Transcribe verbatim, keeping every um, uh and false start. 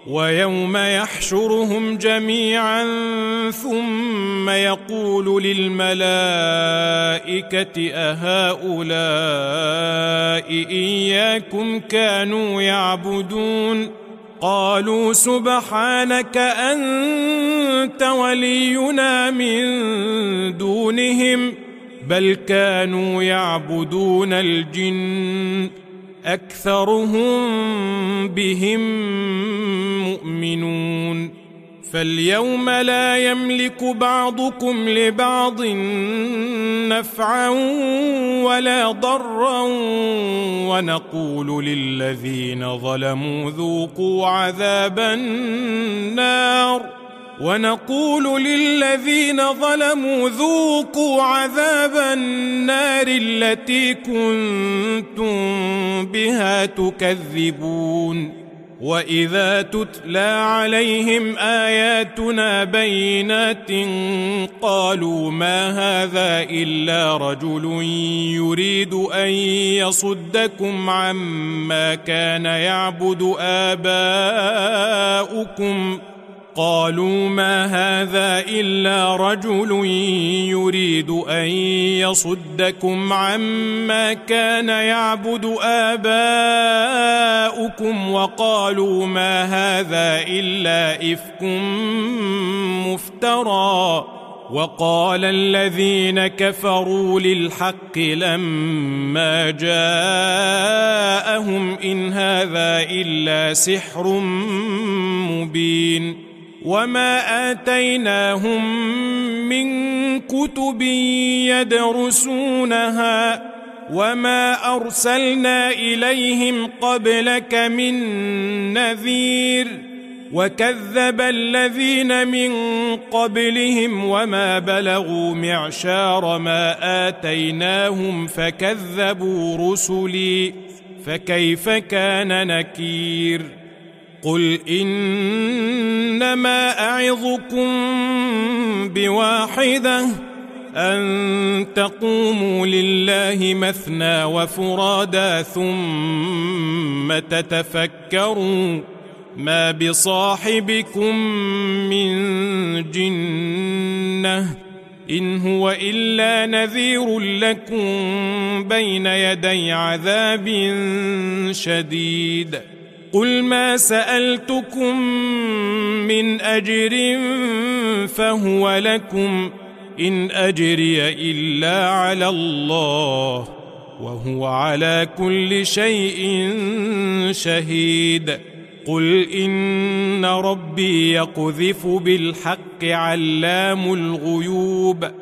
ويوم يحشرهم جميعا ثم يقول للملائكة أهؤلاء إياكم كانوا يعبدون قالوا سبحانك أنت ولينا من دونهم بل كانوا يعبدون الجن أكثرهم بهم مؤمنون فاليوم لا يملك بعضكم لبعض نفعا ولا ضرا ونقول للذين ظلموا ذوقوا عذاب النار ونقول للذين ظلموا ذوقوا عذاب النار التي كنتم بها تكذبون وإذا تتلى عليهم آياتنا بينات قالوا ما هذا إلا رجل يريد أن يصدكم عما كان يعبد آباؤكم قالوا ما هذا إلا رجل يريد أن يصدكم عما كان يعبد آباؤكم وقالوا ما هذا إلا إفك مفترى وقال الذين كفروا للحق لما جاءهم إن هذا إلا سحر مبين وما آتيناهم من كتب يدرسونها وما أرسلنا إليهم قبلك من نذير وكذب الذين من قبلهم وما بلغوا معشار ما آتيناهم فكذبوا رسلي فكيف كان نكير قل إنما أعظكم بواحدة أن تقوموا لله مثنى وفرادا ثم تتفكروا ما بصاحبكم من جنة إن هو إلا نذير لكم بين يدي عذاب شديد قل ما سألتكم من أجر فهو لكم إن أجري إلا على الله وهو على كل شيء شهيد قل إن ربي يقذف بالحق علام الغيوب